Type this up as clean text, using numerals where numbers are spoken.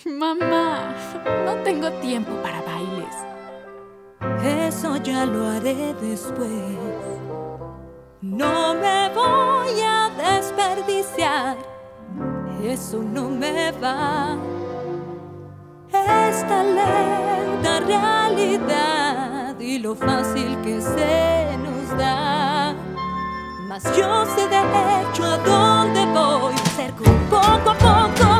Mamá, no tengo tiempo para bailes. Eso ya lo haré después. No me voy a desperdiciar, eso no me va. Esta lenta realidad y lo fácil que se nos da. Mas yo sé de hecho a dónde voy, cerco poco a poco